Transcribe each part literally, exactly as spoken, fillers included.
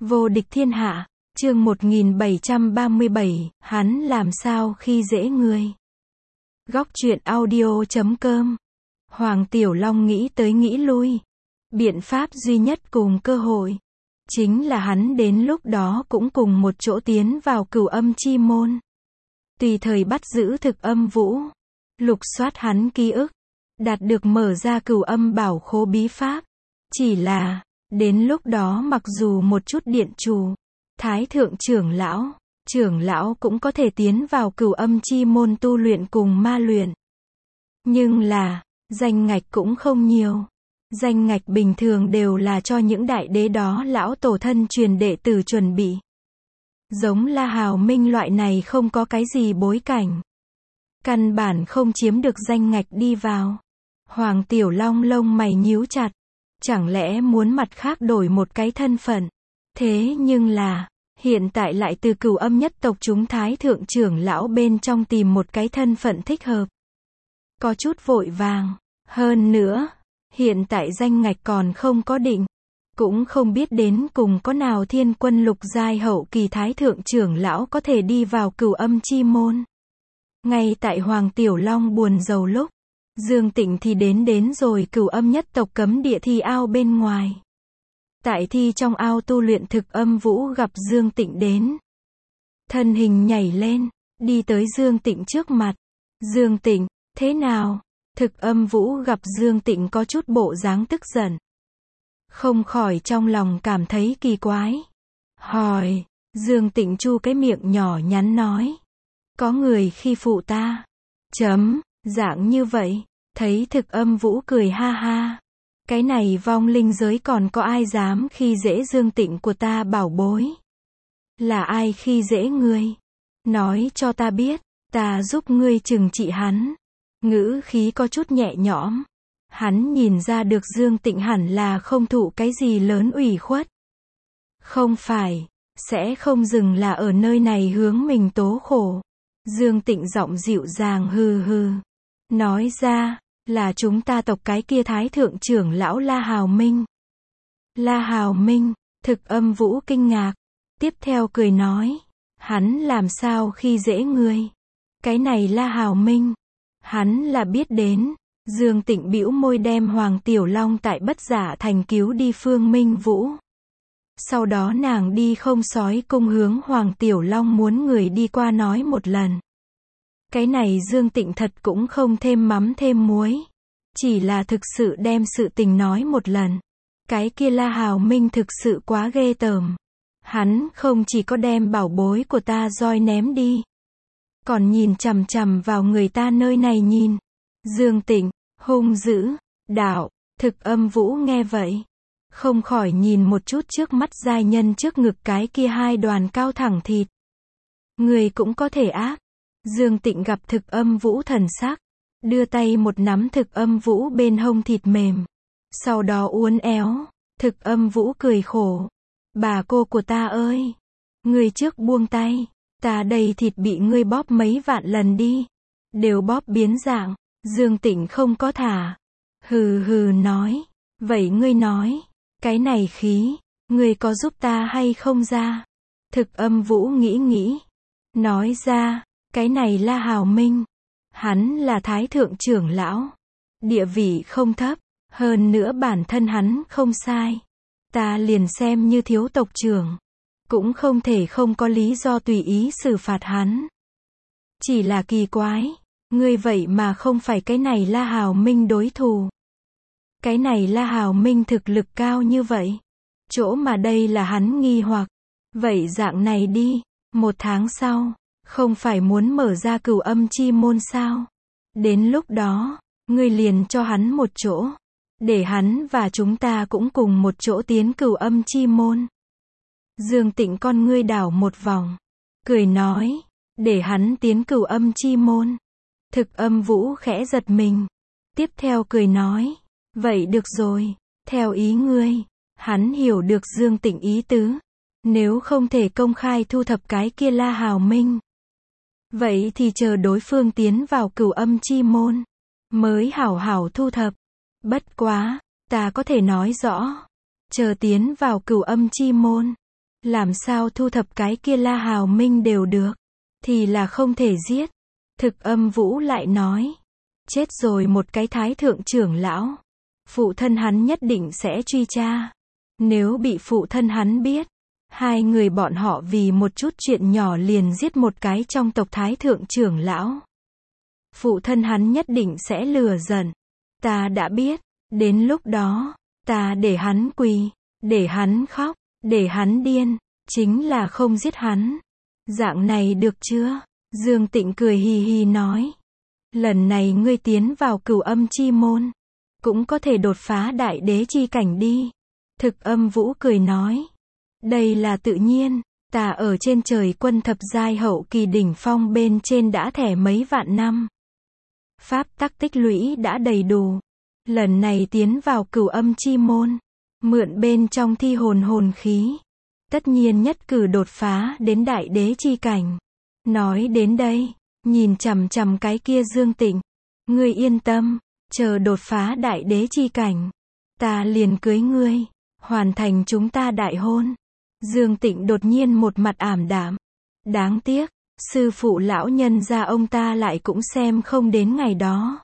Vô địch thiên hạ, chương một nghìn bảy trăm ba mươi bảy, hắn làm sao khi dễ người. Góc truyện audio chấm com. Hoàng Tiểu Long nghĩ tới nghĩ lui. Biện pháp duy nhất cùng cơ hội, chính là hắn đến lúc đó cũng cùng một chỗ tiến vào Cửu Âm Chi Môn. Tùy thời bắt giữ Thực Âm Vũ. Lục soát hắn ký ức. Đạt được mở ra Cửu Âm Bảo Khố bí pháp. Chỉ là, đến lúc đó mặc dù một chút điện chủ, Thái Thượng trưởng lão, trưởng lão cũng có thể tiến vào Cửu Âm Chi Môn tu luyện cùng ma luyện. Nhưng là, danh ngạch cũng không nhiều. Danh ngạch bình thường đều là cho những đại đế đó lão tổ thân truyền đệ tử chuẩn bị. Giống La Hào Minh loại này không có cái gì bối cảnh, căn bản không chiếm được danh ngạch đi vào. Hoàng Tiểu Long lông mày nhíu chặt. Chẳng lẽ muốn mặt khác đổi một cái thân phận? Thế nhưng là, hiện tại lại từ Cửu Âm nhất tộc chúng Thái Thượng trưởng lão bên trong tìm một cái thân phận thích hợp. Có chút vội vàng. Hơn nữa, hiện tại danh ngạch còn không có định. Cũng không biết đến cùng có nào thiên quân lục giai hậu kỳ Thái Thượng trưởng lão có thể đi vào Cửu Âm Chi Môn. Ngay tại Hoàng Tiểu Long buồn rầu lúc, Dương Tịnh thì đến đến rồi Cửu Âm nhất tộc cấm địa thi ao bên ngoài. Tại thi trong ao tu luyện Thực Âm Vũ gặp Dương Tịnh đến. Thân hình nhảy lên, đi tới Dương Tịnh trước mặt. Dương Tịnh, thế nào? Thực Âm Vũ gặp Dương Tịnh có chút bộ dáng tức giận. Không khỏi trong lòng cảm thấy kỳ quái. Hỏi, Dương Tịnh chu cái miệng nhỏ nhắn nói. Có người khi phụ ta. Chấm. Dạng như vậy, thấy Thực Âm Vũ cười ha ha. Cái này vong linh giới còn có ai dám khi dễ Dương Tịnh của ta bảo bối? Là ai khi dễ ngươi? Nói cho ta biết, ta giúp ngươi trừng trị hắn. Ngữ khí có chút nhẹ nhõm. Hắn nhìn ra được Dương Tịnh hẳn là không thụ cái gì lớn ủy khuất. Không phải, sẽ không dừng là ở nơi này hướng mình tố khổ. Dương Tịnh giọng dịu dàng hừ hừ. Nói ra, là chúng ta tộc cái kia Thái Thượng trưởng lão La Hào Minh. La Hào Minh, Thực Âm Vũ kinh ngạc. Tiếp theo cười nói, hắn làm sao khi dễ ngươi? Cái này La Hào Minh, hắn là biết đến. Dương Tịnh bĩu môi đem Hoàng Tiểu Long tại Bất Giả Thành cứu đi Phương Minh Vũ. Sau đó nàng đi không sói cung hướng Hoàng Tiểu Long muốn người đi qua nói một lần. Cái này Dương Tịnh thật cũng không thêm mắm thêm muối. Chỉ là thực sự đem sự tình nói một lần. Cái kia La Hào Minh thực sự quá ghê tởm. Hắn không chỉ có đem bảo bối của ta roi ném đi, còn nhìn chằm chằm vào người ta nơi này nhìn. Dương Tịnh, hung dữ, đạo. Thực Âm Vũ nghe vậy, không khỏi nhìn một chút trước mắt giai nhân trước ngực cái kia hai đoàn cao thẳng thịt. Người cũng có thể ác. Dương Tịnh gặp Thực Âm Vũ thần sắc, đưa tay một nắm Thực Âm Vũ bên hông thịt mềm. Sau đó uốn éo. Thực Âm Vũ cười khổ. Bà cô của ta ơi! Ngươi trước buông tay. Ta đây thịt bị ngươi bóp mấy vạn lần đi. Đều bóp biến dạng. Dương Tịnh không có thả. Hừ hừ nói. Vậy ngươi nói. Cái này khí. Ngươi có giúp ta hay không ra? Thực Âm Vũ nghĩ nghĩ. Nói ra. Cái này La Hào Minh. Hắn là Thái Thượng trưởng lão. Địa vị không thấp. Hơn nữa bản thân hắn không sai. Ta liền xem như thiếu tộc trưởng. Cũng không thể không có lý do tùy ý xử phạt hắn. Chỉ là kỳ quái. Ngươi vậy mà không phải cái này La Hào Minh đối thủ. Cái này La Hào Minh thực lực cao như vậy. Chỗ mà đây là hắn nghi hoặc. Vậy dạng này đi. Một tháng sau. Không phải muốn mở ra Cửu Âm Chi Môn sao? Đến lúc đó, ngươi liền cho hắn một chỗ. Để hắn và chúng ta cũng cùng một chỗ tiến Cửu Âm Chi Môn. Dương Tịnh con ngươi đảo một vòng. Cười nói, để hắn tiến Cửu Âm Chi Môn. Thực Âm Vũ khẽ giật mình. Tiếp theo cười nói, vậy được rồi, theo ý ngươi. Hắn hiểu được Dương Tịnh ý tứ. Nếu không thể công khai thu thập cái kia La Hào Minh, vậy thì chờ đối phương tiến vào Cửu Âm Chi Môn, mới hảo hảo thu thập. Bất quá, ta có thể nói rõ. Chờ tiến vào Cửu Âm Chi Môn, làm sao thu thập cái kia La Hào Minh đều được, thì là không thể giết. Thực Âm Vũ lại nói, chết rồi một cái thái thượng trưởng lão, phụ thân hắn nhất định sẽ truy tra. Nếu bị phụ thân hắn biết, hai người bọn họ vì một chút chuyện nhỏ liền giết một cái trong tộc thái thượng trưởng lão, phụ thân hắn nhất định sẽ lừa giận. Ta đã biết, đến lúc đó, ta để hắn quỳ, để hắn khóc, để hắn điên, chính là không giết hắn. Dạng này được chưa? Dương Tịnh cười hì hì nói. Lần này ngươi tiến vào Cửu Âm Chi môn, cũng có thể đột phá đại đế chi cảnh đi. Thực Âm Vũ cười nói. Đây là tự nhiên, ta ở trên trời quân thập giai hậu kỳ đỉnh phong bên trên đã thẻ mấy vạn năm. Pháp tắc tích lũy đã đầy đủ. Lần này tiến vào Cửu Âm Chi môn, mượn bên trong thi hồn hồn khí, tất nhiên nhất cử đột phá đến đại đế chi cảnh. Nói đến đây, nhìn chằm chằm cái kia Dương Tịnh, ngươi yên tâm, chờ đột phá đại đế chi cảnh, ta liền cưới ngươi, hoàn thành chúng ta đại hôn. Dương Tịnh đột nhiên một mặt ảm đạm. Đáng tiếc, sư phụ lão nhân gia ông ta lại cũng xem không đến ngày đó.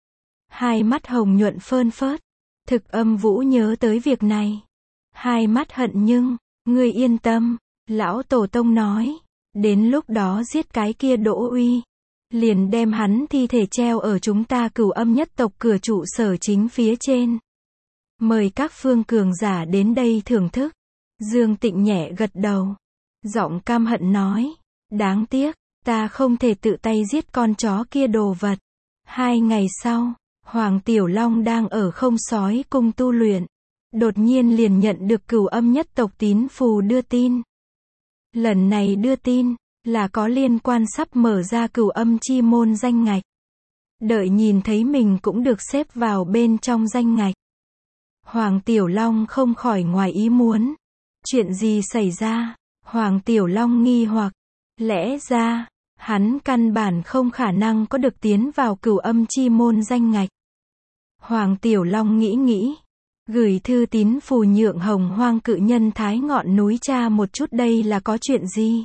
Hai mắt hồng nhuận phơn phớt. Thực Âm Vũ nhớ tới việc này. Hai mắt hận nhưng, ngươi yên tâm, lão tổ tông nói, đến lúc đó giết cái kia Đỗ Uy, liền đem hắn thi thể treo ở chúng ta Cửu Âm nhất tộc cửa trụ sở chính phía trên. Mời các phương cường giả đến đây thưởng thức. Dương Tịnh nhẹ gật đầu. Giọng cam hận nói. Đáng tiếc, ta không thể tự tay giết con chó kia đồ vật. Hai ngày sau, Hoàng Tiểu Long đang ở không sói cung tu luyện. Đột nhiên liền nhận được Cửu Âm nhất tộc tín phù đưa tin. Lần này đưa tin, là có liên quan sắp mở ra Cửu Âm Chi môn danh ngạch. Đợi nhìn thấy mình cũng được xếp vào bên trong danh ngạch. Hoàng Tiểu Long không khỏi ngoài ý muốn. Chuyện gì xảy ra? Hoàng Tiểu Long nghi hoặc. Lẽ ra, hắn căn bản không khả năng có được tiến vào Cửu Âm Chi môn danh ngạch. Hoàng Tiểu Long nghĩ nghĩ. Gửi thư tín phù nhượng Hồng Hoang cự nhân Thái ngọn núi tra một chút đây là có chuyện gì.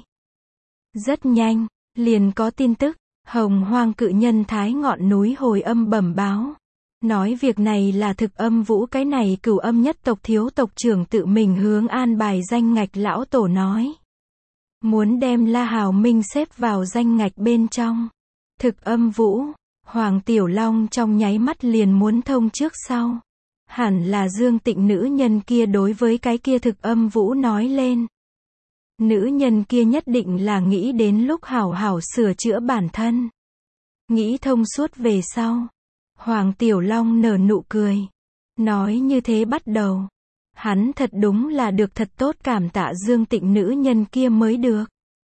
Rất nhanh, liền có tin tức. Hồng Hoang cự nhân Thái ngọn núi hồi âm bẩm báo. Nói việc này là Thực Âm Vũ cái này Cửu Âm nhất tộc thiếu tộc trưởng tự mình hướng an bài danh ngạch lão tổ nói. Muốn đem La Hào Minh xếp vào danh ngạch bên trong. Thực Âm Vũ, Hoàng Tiểu Long trong nháy mắt liền muốn thông trước sau. Hẳn là Dương Tịnh nữ nhân kia đối với cái kia Thực Âm Vũ nói lên. Nữ nhân kia nhất định là nghĩ đến lúc hảo hảo sửa chữa bản thân. Nghĩ thông suốt về sau. Hoàng Tiểu Long nở nụ cười. Nói như thế bắt đầu. Hắn thật đúng là được thật tốt cảm tạ Dương Tịnh nữ nhân kia mới được.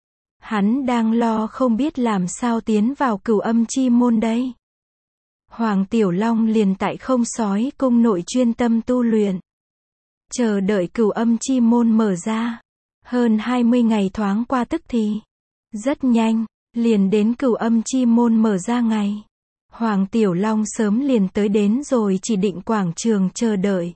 Hắn đang lo không biết làm sao tiến vào Cửu Âm Chi môn đây. Hoàng Tiểu Long liền tại không sói cung nội chuyên tâm tu luyện. Chờ đợi Cửu Âm Chi môn mở ra. Hơn hai mươi ngày thoáng qua tức thì. Rất nhanh, liền đến Cửu Âm Chi môn mở ra ngày. Hoàng Tiểu Long sớm liền tới đến rồi chỉ định quảng trường chờ đợi.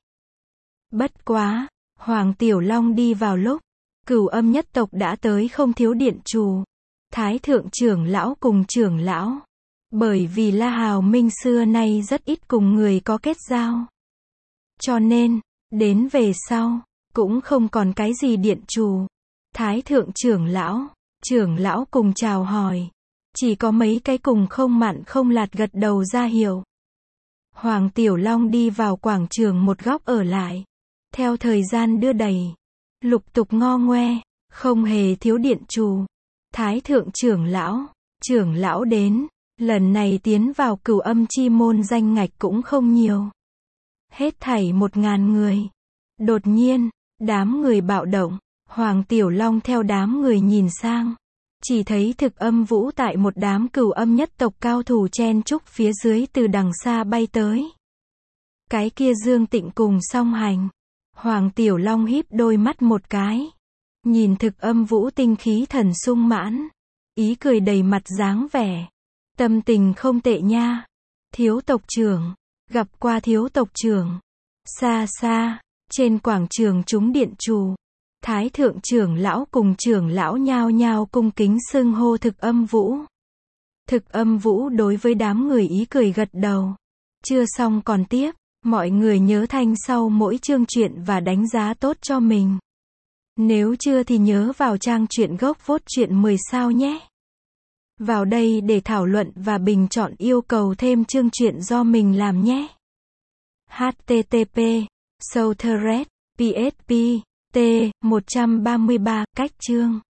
Bất quá, Hoàng Tiểu Long đi vào lúc, Cửu Âm nhất tộc đã tới không thiếu điện chủ, Thái thượng trưởng lão cùng trưởng lão. Bởi vì La Hào Minh xưa nay rất ít cùng người có kết giao. Cho nên, đến về sau, cũng không còn cái gì điện chủ, Thái thượng trưởng lão, trưởng lão cùng chào hỏi. Chỉ có mấy cái cùng không mặn không lạt gật đầu ra hiệu. Hoàng Tiểu Long đi vào quảng trường một góc ở lại. Theo thời gian đưa đẩy, lục tục ngo ngoe, không hề thiếu điện chủ, Thái thượng trưởng lão, trưởng lão đến. Lần này tiến vào Cửu Âm Chi môn danh ngạch cũng không nhiều. Hết thảy một ngàn người. Đột nhiên, đám người bạo động. Hoàng Tiểu Long theo đám người nhìn sang. Chỉ thấy Thực Âm Vũ tại một đám Cửu Âm nhất tộc cao thủ chen chúc phía dưới từ đằng xa bay tới. Cái kia Dương Tịnh cùng song hành. Hoàng Tiểu Long híp đôi mắt một cái. Nhìn Thực Âm Vũ tinh khí thần sung mãn. Ý cười đầy mặt dáng vẻ. Tâm tình không tệ nha. Thiếu tộc trưởng. Gặp qua thiếu tộc trưởng. Xa xa, trên quảng trường chúng điện chủ. Thái thượng trưởng lão cùng trưởng lão nhao nhao cung kính xưng hô Thực Âm Vũ. Thực Âm Vũ đối với đám người ý cười gật đầu. Chưa xong còn tiếp, mọi người nhớ thanh sau mỗi chương truyện và đánh giá tốt cho mình. Nếu chưa thì nhớ vào trang truyện gốc vote truyện mười sao nhé. Vào đây để thảo luận và bình chọn yêu cầu thêm chương truyện do mình làm nhé. H T T P Southred P S P T một trăm ba mươi ba cách chương